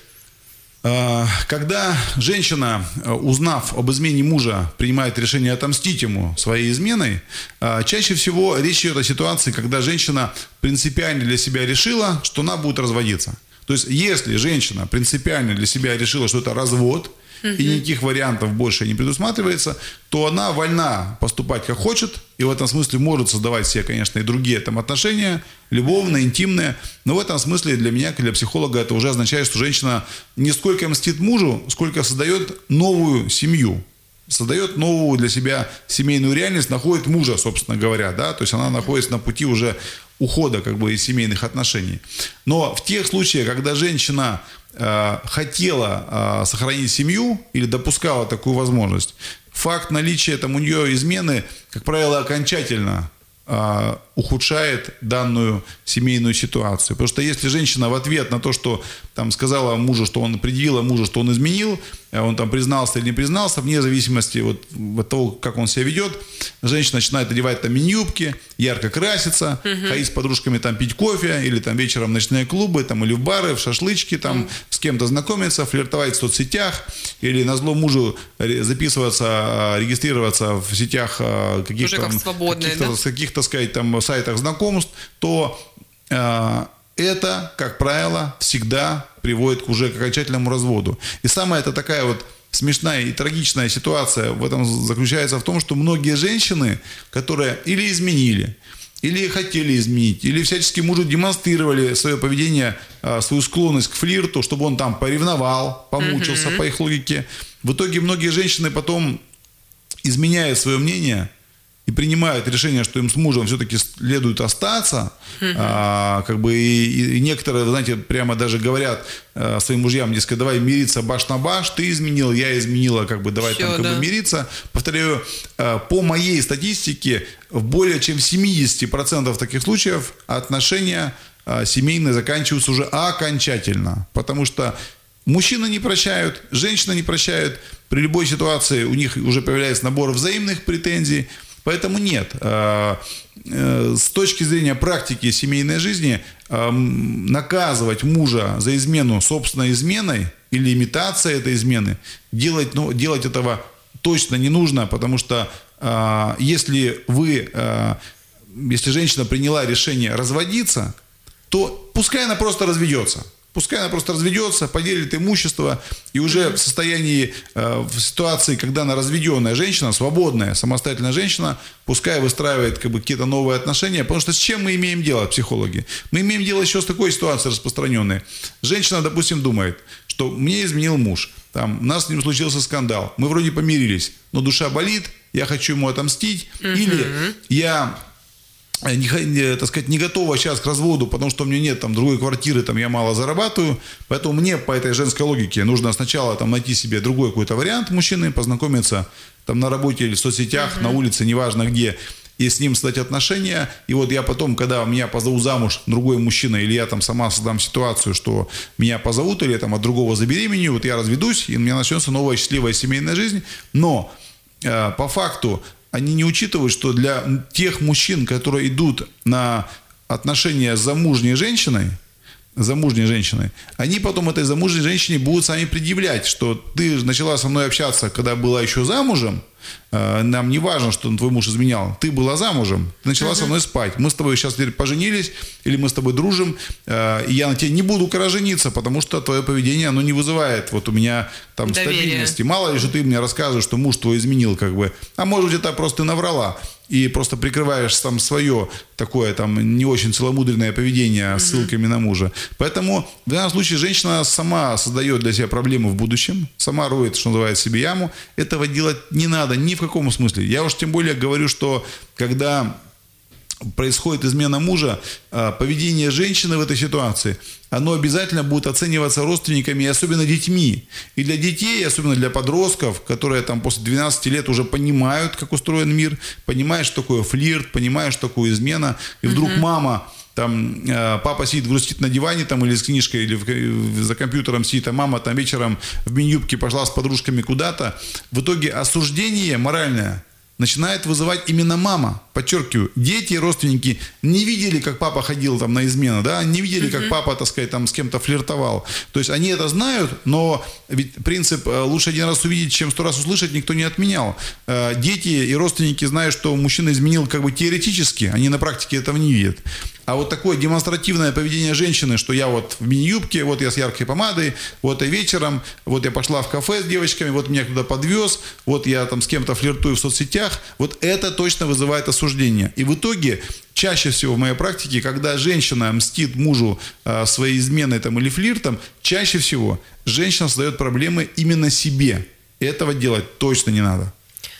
Когда женщина, узнав об измене мужа, принимает решение отомстить ему своей изменой, чаще всего речь идет о ситуации, когда женщина принципиально для себя решила, что она будет разводиться. То есть, если женщина принципиально для себя решила, что это развод, и никаких вариантов больше не предусматривается, то она вольна поступать как хочет, и в этом смысле может создавать себе, конечно, и другие там отношения, любовные, интимные, но в этом смысле для меня, как для психолога, это уже означает, что женщина не сколько мстит мужу, сколько создает новую семью, создает новую для себя семейную реальность, находит мужа, собственно говоря, да, то есть она находится на пути уже ухода как бы из семейных отношений. Но в тех случаях, когда женщина хотела сохранить семью или допускала такую возможность, факт наличия там у нее измены, как правило, окончательно ухудшает данную семейную ситуацию. Потому что если женщина в ответ на то, что там сказала мужу, что он предъявила мужу, что он изменил, он там признался или не признался, вне зависимости от того, как он себя ведет, женщина начинает одевать там мини-юбки, ярко краситься, ходить с подружками там пить кофе, или там вечером в ночные клубы, там, или в бары, в шашлычки, там, с кем-то знакомиться, флиртовать в соцсетях, или назло мужу записываться, регистрироваться в сетях каких-то, так сказать, там, сайтах знакомств, то это, как правило, всегда приводит уже к окончательному разводу. И самая это такая вот смешная и трагичная ситуация в этом заключается в том, что многие женщины, которые или изменили, или хотели изменить, или всячески мужу демонстрировали свое поведение, свою склонность к флирту, чтобы он там поревновал, помучился по их логике. В итоге многие женщины потом изменяют свое мнение и принимают решение, что им с мужем все-таки следует остаться, как бы и некоторые, знаете, прямо даже говорят своим мужьям, дескать, давай мириться баш на баш, ты изменил, я изменила, как бы давай там, как бы мириться. Повторяю, по моей статистике, в более чем 70% таких случаев отношения семейные заканчиваются уже окончательно, потому что мужчины не прощают, женщины не прощают, при любой ситуации у них уже появляется набор взаимных претензий. Поэтому нет, с точки зрения практики семейной жизни, наказывать мужа за измену собственной изменой или имитацией этой измены, делать этого точно не нужно, потому что если женщина приняла решение разводиться, то пускай она просто разведется. Пускай она просто разведется, поделит имущество, и уже в состоянии, в ситуации, когда она разведенная женщина, свободная, самостоятельная женщина, пускай выстраивает как бы какие-то новые отношения, потому что с чем мы имеем дело, психологи? Мы имеем дело еще с такой ситуацией распространенной. Женщина, допустим, думает, что мне изменил муж, там, у нас с ним случился скандал, мы вроде помирились, но душа болит, я хочу ему отомстить, или я... так сказать, не готова сейчас к разводу, потому что у меня нет там другой квартиры, там я мало зарабатываю, поэтому мне по этой женской логике нужно сначала там найти себе другой какой-то вариант мужчины, познакомиться там на работе или в соцсетях, на улице, неважно где, и с ним создать отношения, и вот я потом, когда меня позовут замуж другой мужчина, или я там сама создам ситуацию, что меня позовут, или я там от другого забеременею, вот я разведусь, и у меня начнется новая счастливая семейная жизнь, но по факту они не учитывают, что для тех мужчин, которые идут на отношения с замужней женщиной, они потом этой замужней женщине будут сами предъявлять, что ты начала со мной общаться, когда была еще замужем, нам не важно, что твой муж изменял, ты была замужем, ты начала со мной спать, мы с тобой сейчас теперь поженились, или мы с тобой дружим, и я на тебя не буду жениться, потому что твое поведение, оно не вызывает вот у меня там стабильности. Мало ли, что ты мне рассказываешь, что муж твой изменил, как бы, а может быть, это просто наврала. И просто прикрываешь там свое такое там не очень целомудренное поведение ссылками на мужа. Поэтому в данном случае женщина сама создает для себя проблемы в будущем, сама роет, что называется, себе яму. Этого делать не надо ни в каком смысле. Я уж тем более говорю, что когда происходит измена мужа, поведение женщины в этой ситуации, оно обязательно будет оцениваться родственниками и особенно детьми. И для детей, особенно для подростков, которые там после 12 лет уже понимают, как устроен мир, понимают, что такое флирт, понимают, что такое измена, и вдруг мама, там, папа сидит, грустит на диване там, или с книжкой, или за компьютером сидит, а мама там вечером в мини-юбке пошла с подружками куда-то. В итоге осуждение моральное начинает вызывать именно мама. Подчеркиваю, дети и родственники не видели, как папа ходил там на измену, да, не видели, как папа, так сказать, там с кем-то флиртовал. То есть они это знают, но ведь принцип лучше один раз увидеть, чем 100 раз услышать, никто не отменял. Дети и родственники знают, что мужчина изменил как бы теоретически, они на практике этого не видят. А вот такое демонстративное поведение женщины, что я вот в мини-юбке, вот я с яркой помадой, вот я вечером, вот я пошла в кафе с девочками, вот меня туда подвез, вот я там с кем-то флиртую в соцсетях, вот это точно вызывает осуждение. И в итоге чаще всего в моей практике, когда женщина мстит мужу своей изменой там, или флиртом, чаще всего женщина создает проблемы именно себе. Этого делать точно не надо.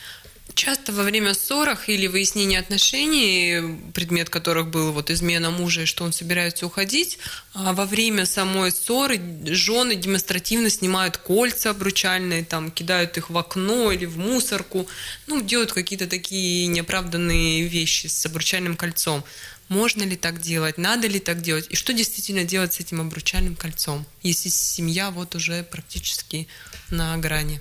Часто во время ссор или выяснения отношений, предмет которых был вот измена мужа и что он собирается уходить, а во время самой ссоры жены демонстративно снимают кольца обручальные, там, кидают их в окно или в мусорку, ну, делают какие-то такие неоправданные вещи с обручальным кольцом. Можно ли так делать? Надо ли так делать? И что действительно делать с этим обручальным кольцом, если семья вот уже практически на грани?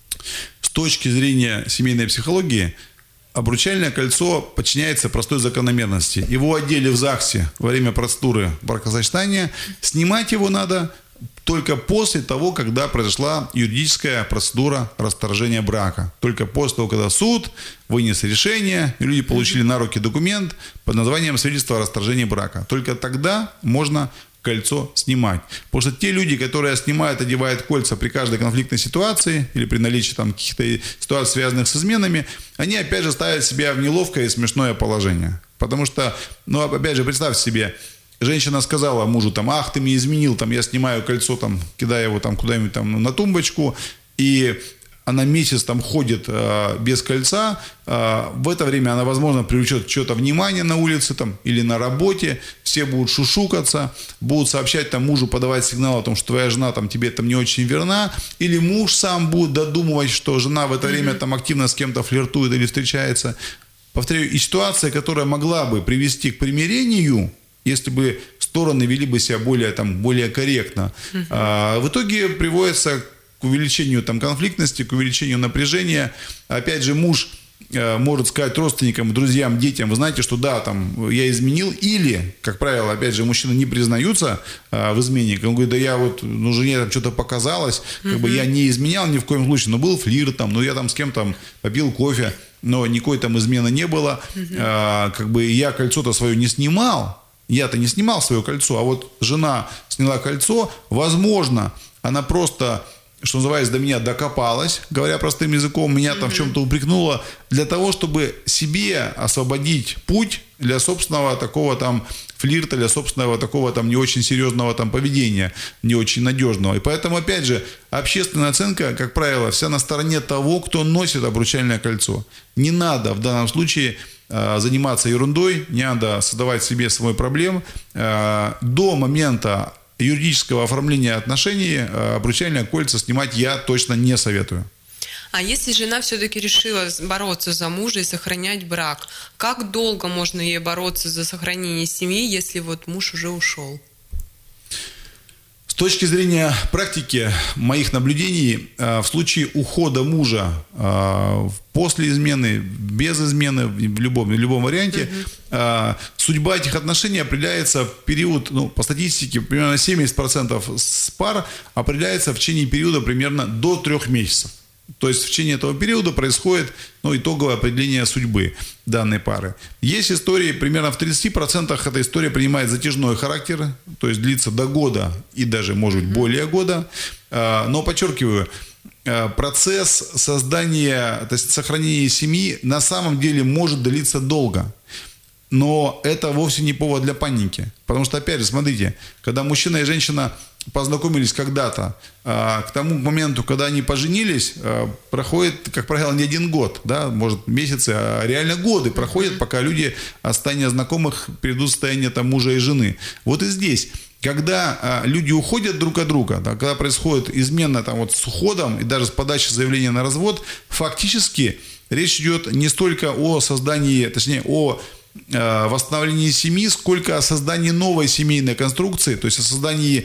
С точки зрения семейной психологии, обручальное кольцо подчиняется простой закономерности. Его одели в ЗАГСе во время процедуры бракосочетания. Снимать его надо только после того, когда произошла юридическая процедура расторжения брака. Только после того, когда суд вынес решение, и люди получили на руки документ под названием «Свидетельство о расторжении брака». Только тогда можно кольцо снимать. Потому что те люди, которые снимают, одевают кольца при каждой конфликтной ситуации или при наличии там каких-то ситуаций, связанных с изменами, они опять же ставят себя в неловкое и смешное положение. Потому что, ну опять же, представьте себе, женщина сказала мужу там: ах, ты мне изменил, там, я снимаю кольцо, там, кидаю его там куда-нибудь там на тумбочку, и она месяц там ходит без кольца, в это время она, возможно, привлечет что-то внимание на улице там, или на работе, все будут шушукаться, будут сообщать там мужу, подавать сигнал о том, что твоя жена там тебе там не очень верна, или муж сам будет додумывать, что жена в это время там активно с кем-то флиртует или встречается. Повторяю, и ситуация, которая могла бы привести к примирению, если бы стороны вели бы себя более корректно, в итоге приводится к увеличению там конфликтности, к увеличению напряжения. Опять же, муж может сказать родственникам, друзьям, детям: вы знаете, что да, там, я изменил. Или, как правило, опять же, мужчины не признаются в измене. Он говорит: да я вот, ну, жене там что-то показалось, как бы я не изменял ни в коем случае, но был флирт, там, ну, я там с кем-то попил кофе, но никакой там измены не было. Как бы я кольцо-то свое не снимал. Я-то не снимал свое кольцо, а вот жена сняла кольцо. Возможно, она просто, что называется, до меня докопалась, говоря простым языком, меня там в чем-то упрекнула, для того, чтобы себе освободить путь для собственного такого там флирта, для собственного такого там не очень серьезного там поведения, не очень надежного. И поэтому, опять же, общественная оценка, как правило, вся на стороне того, кто носит обручальное кольцо. Не надо в данном случае заниматься ерундой, не надо создавать себе свой проблем. До момента юридического оформления отношений обручальное кольцо снимать я точно не советую. А если жена все-таки решила бороться за мужа и сохранять брак, как долго можно ей бороться за сохранение семьи, если вот муж уже ушел? С точки зрения практики моих наблюдений, в случае ухода мужа после измены, без измены, в любом варианте, судьба этих отношений определяется в период, по статистике, примерно 70% пар определяется в течение периода примерно до 3 месяцев. То есть в течение этого периода происходит итоговое определение судьбы данной пары. Есть истории, примерно в 30% эта история принимает затяжной характер, то есть длится до года и даже, может быть, более года. Но, подчеркиваю, процесс создания, то есть сохранения семьи на самом деле может длиться долго. Но это вовсе не повод для паники. Потому что, опять же, смотрите, когда мужчина и женщина познакомились когда-то, к тому моменту, когда они поженились, проходит, как правило, не 1 год, да, может, месяцы, а реально годы проходят, пока люди от состояния знакомых перейдут в состояние мужа и жены. Вот и здесь. Когда люди уходят друг от друга, да, когда происходит измена с уходом и даже с подачей заявления на развод, фактически речь идет не столько о создании, точнее, о восстановлении семьи, сколько о создании новой семейной конструкции, то есть о создании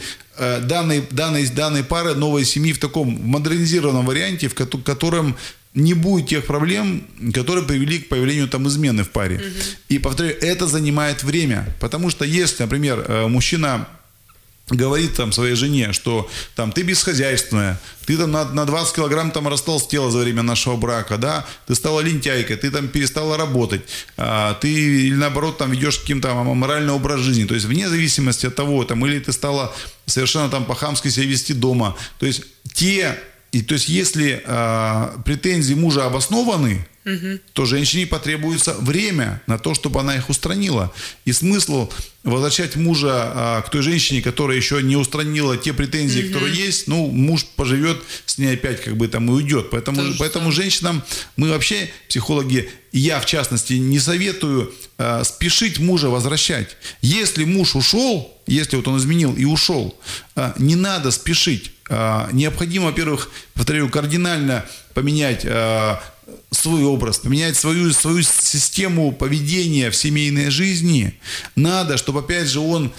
данной пары новой семьи в таком модернизированном варианте, в котором не будет тех проблем, которые привели к появлению измены в паре. И, повторяю, это занимает время, потому что если, например, мужчина говорит своей жене, что ты бесхозяйственная, ты на 20 килограмм растолстела за время нашего брака, да, ты стала лентяйкой, ты перестала работать, ты или наоборот ведешь каким-то аморальный образ жизни, то есть вне зависимости от того, или ты стала совершенно по-хамски себя вести дома, то есть если претензии мужа обоснованы, то женщине потребуется время на то, чтобы она их устранила. И смысл возвращать мужа к той женщине, которая еще не устранила те претензии, которые есть, муж поживет с ней опять и уйдет. Поэтому женщинам мы вообще, психологи, я в частности, не советую спешить мужа возвращать. Если муж ушел, если он изменил и ушел, не надо спешить. Необходимо, во-первых, повторяю, кардинально поменять свой образ, поменять свою систему поведения в семейной жизни. Надо, чтобы, опять же, он,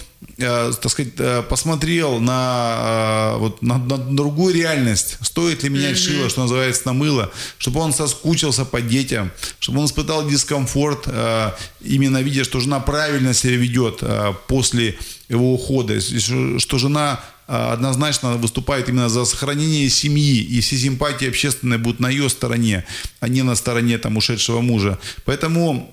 посмотрел на другую реальность. Стоит ли менять шило, что называется, на мыло, чтобы он соскучился по детям, чтобы он испытал дискомфорт, именно видя, что жена правильно себя ведет после его ухода, что жена однозначно выступает именно за сохранение семьи, и все симпатии общественные будут на ее стороне, а не на стороне ушедшего мужа. Поэтому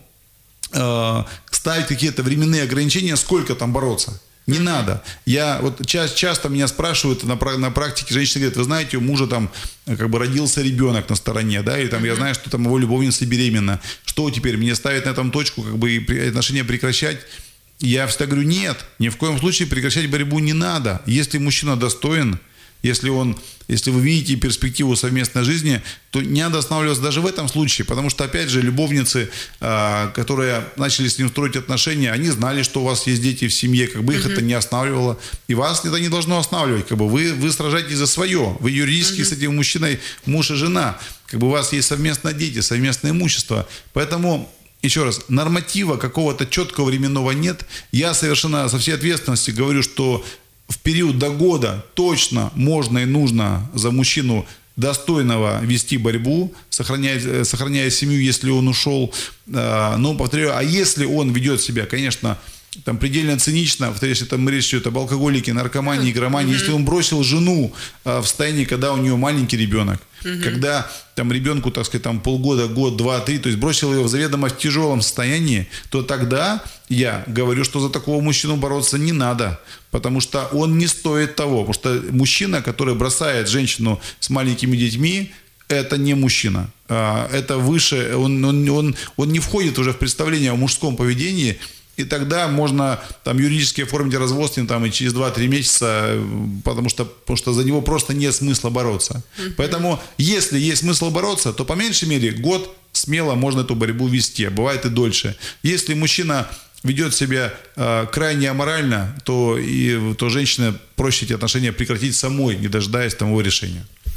ставить какие-то временные ограничения, сколько бороться. Не надо. Часто меня спрашивают на практике, женщины говорят, вы знаете, у мужа родился ребенок на стороне, да, или я знаю, что его любовница беременна. Что теперь, мне ставить на этом точку, и отношения прекращать? Я всегда говорю, нет, ни в коем случае прекращать борьбу не надо. Если мужчина достоин, если вы видите перспективу совместной жизни, то не надо останавливаться даже в этом случае, потому что, опять же, любовницы, которые начали с ним строить отношения, они знали, что у вас есть дети в семье, их это не останавливало, и вас это не должно останавливать, вы сражаетесь за свое, вы юридически с этим мужчиной муж и жена, у вас есть совместные дети, совместное имущество, поэтому... Еще раз, норматива какого-то четкого временного нет. Я совершенно со всей ответственностью говорю, что в период до года точно можно и нужно за мужчину достойного вести борьбу, сохраняя семью, если он ушел. Но, повторяю, а если он ведет себя, конечно, предельно цинично, если мы речь идет об алкоголике, наркомании, игромании, если он бросил жену в состоянии, когда у нее маленький ребенок, когда ребенку, полгода, год, 2, 3, то есть бросил ее в заведомо тяжелом состоянии, то тогда я говорю, что за такого мужчину бороться не надо, потому что он не стоит того, потому что мужчина, который бросает женщину с маленькими детьми, это не мужчина, это выше, он не входит уже в представление о мужском поведении. И тогда можно юридически оформить развод с ним и через 2-3 месяца, потому что за него просто нет смысла бороться. Поэтому, если есть смысл бороться, то по меньшей мере год смело можно эту борьбу вести, а бывает и дольше. Если мужчина ведет себя крайне аморально, то женщине проще эти отношения прекратить самой, не дожидаясь его решения.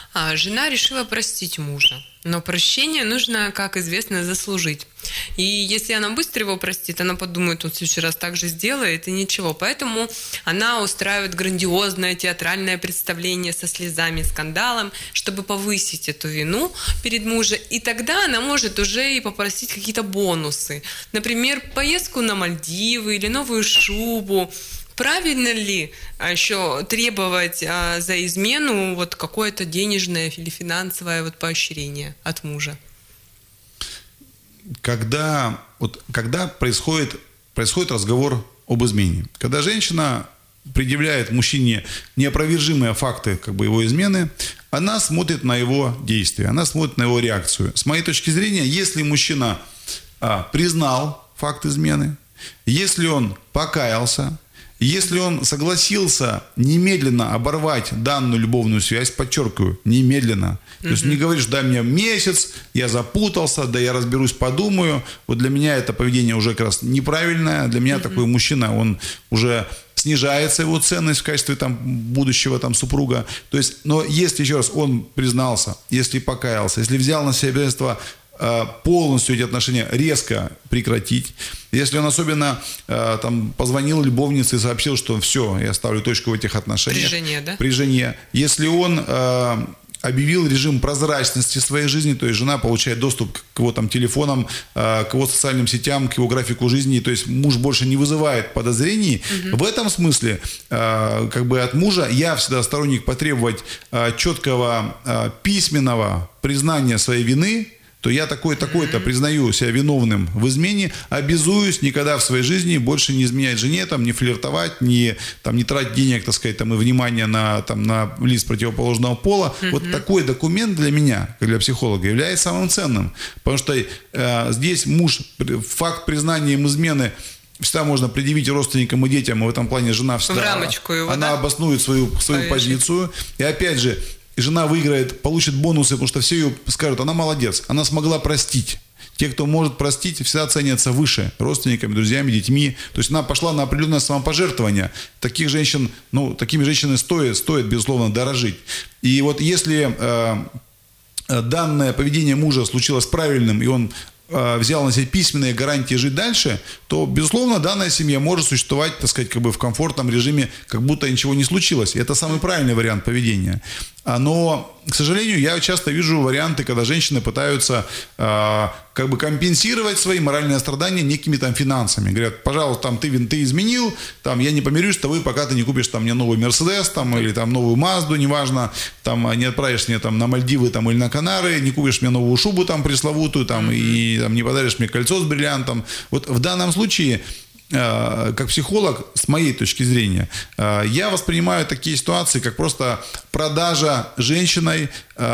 Жена решила простить мужа. Но прощение нужно, как известно, заслужить. И если она быстро его простит, она подумает, он в следующий раз так же сделает, и ничего. Поэтому она устраивает грандиозное театральное представление со слезами, скандалом, чтобы повысить эту вину перед мужем. И тогда она может уже и попросить какие-то бонусы. Например, поездку на Мальдивы или новую шубу. Правильно ли еще требовать за измену вот какое-то денежное или финансовое вот поощрение от мужа? Когда происходит разговор об измене, когда женщина предъявляет мужчине неопровержимые факты как бы его измены, она смотрит на его действия, она смотрит на его реакцию. С моей точки зрения, если мужчина признал факт измены, если он покаялся, если он согласился немедленно оборвать данную любовную связь, подчеркиваю, немедленно. То есть не говоришь, дай мне месяц, я запутался, да я разберусь, подумаю. Вот для меня это поведение уже как раз неправильное. Для меня такой мужчина, он уже снижается его ценность в качестве там будущего там супруга. То есть, но если, еще раз, он признался, если покаялся, если взял на себя обязательства полностью эти отношения резко прекратить. Если он особенно там позвонил любовнице и сообщил, что все, я ставлю точку в этих отношениях. При жене, да? При жене. Если он объявил режим прозрачности своей жизни, то есть жена получает доступ к его там телефонам, к его социальным сетям, к его графику жизни, то есть муж больше не вызывает подозрений. В этом смысле как бы от мужа я всегда сторонник потребовать четкого письменного признания своей вины, то я такой-то признаю себя виновным в измене, обязуюсь никогда в своей жизни больше не изменять жене, там, не флиртовать, не тратить денег, так сказать, там, и внимание на лиц противоположного пола. Вот такой документ для меня, как для психолога, является самым ценным. Потому что здесь муж, факт признания им измены всегда можно предъявить родственникам и детям, и в этом плане жена всегда... В рамочку его, она обоснует свою позицию. И опять же, жена выиграет, получит бонусы, потому что все ее скажут, она молодец, она смогла простить. Те, кто может простить, всегда ценятся выше родственниками, друзьями, детьми. То есть она пошла на определенное самопожертвование. Такими женщинами стоит, безусловно, дорожить. И вот если данное поведение мужа случилось правильным, и он взял на себя письменные гарантии жить дальше, то, безусловно, данная семья может существовать, так сказать, как бы в комфортном режиме, как будто ничего не случилось. И это самый правильный вариант поведения. Но, к сожалению, я часто вижу варианты, когда женщины пытаются как бы компенсировать свои моральные страдания некими там финансами. Говорят, пожалуйста, там, ты изменил, там, я не помирюсь с тобой, пока ты не купишь там, мне новый Мерседес там, или там, новую Мазду, неважно, там, не отправишь меня там, на Мальдивы там, или на Канары, не купишь мне новую шубу там, пресловутую там, и там, не подаришь мне кольцо с бриллиантом. Вот в данном случае, как психолог, с моей точки зрения, я воспринимаю такие ситуации, как просто продажа женщиной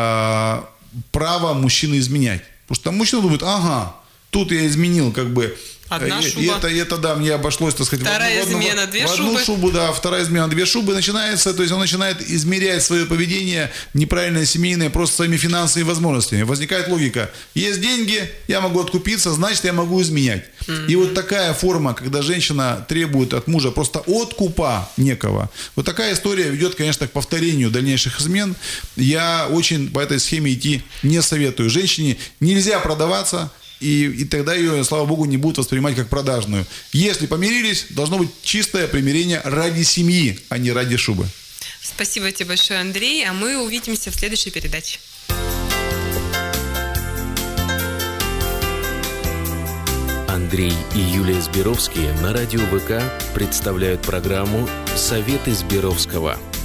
права мужчины изменять. Потому что мужчина думает, ага, тут я изменил как бы... Одна шуба. Это, да, мне обошлось, так сказать, вторая измена, две шубы. Одну шубу, да, вторая измена, две шубы начинается, то есть он начинает измерять свое поведение неправильное, семейное, просто своими финансовыми возможностями. Возникает логика. Есть деньги, я могу откупиться, значит, я могу изменять. И вот такая форма, когда женщина требует от мужа просто откупа некого, вот такая история ведет, конечно, к повторению дальнейших измен. Я очень по этой схеме идти не советую. Женщине нельзя продаваться, и тогда ее, слава богу, не будут воспринимать как продажную. Если помирились, должно быть чистое примирение ради семьи, а не ради шубы. Спасибо тебе большое, Андрей, а мы увидимся в следующей передаче. Андрей и Юлия Сберовские на радио ВК представляют программу «Советы Сберовского».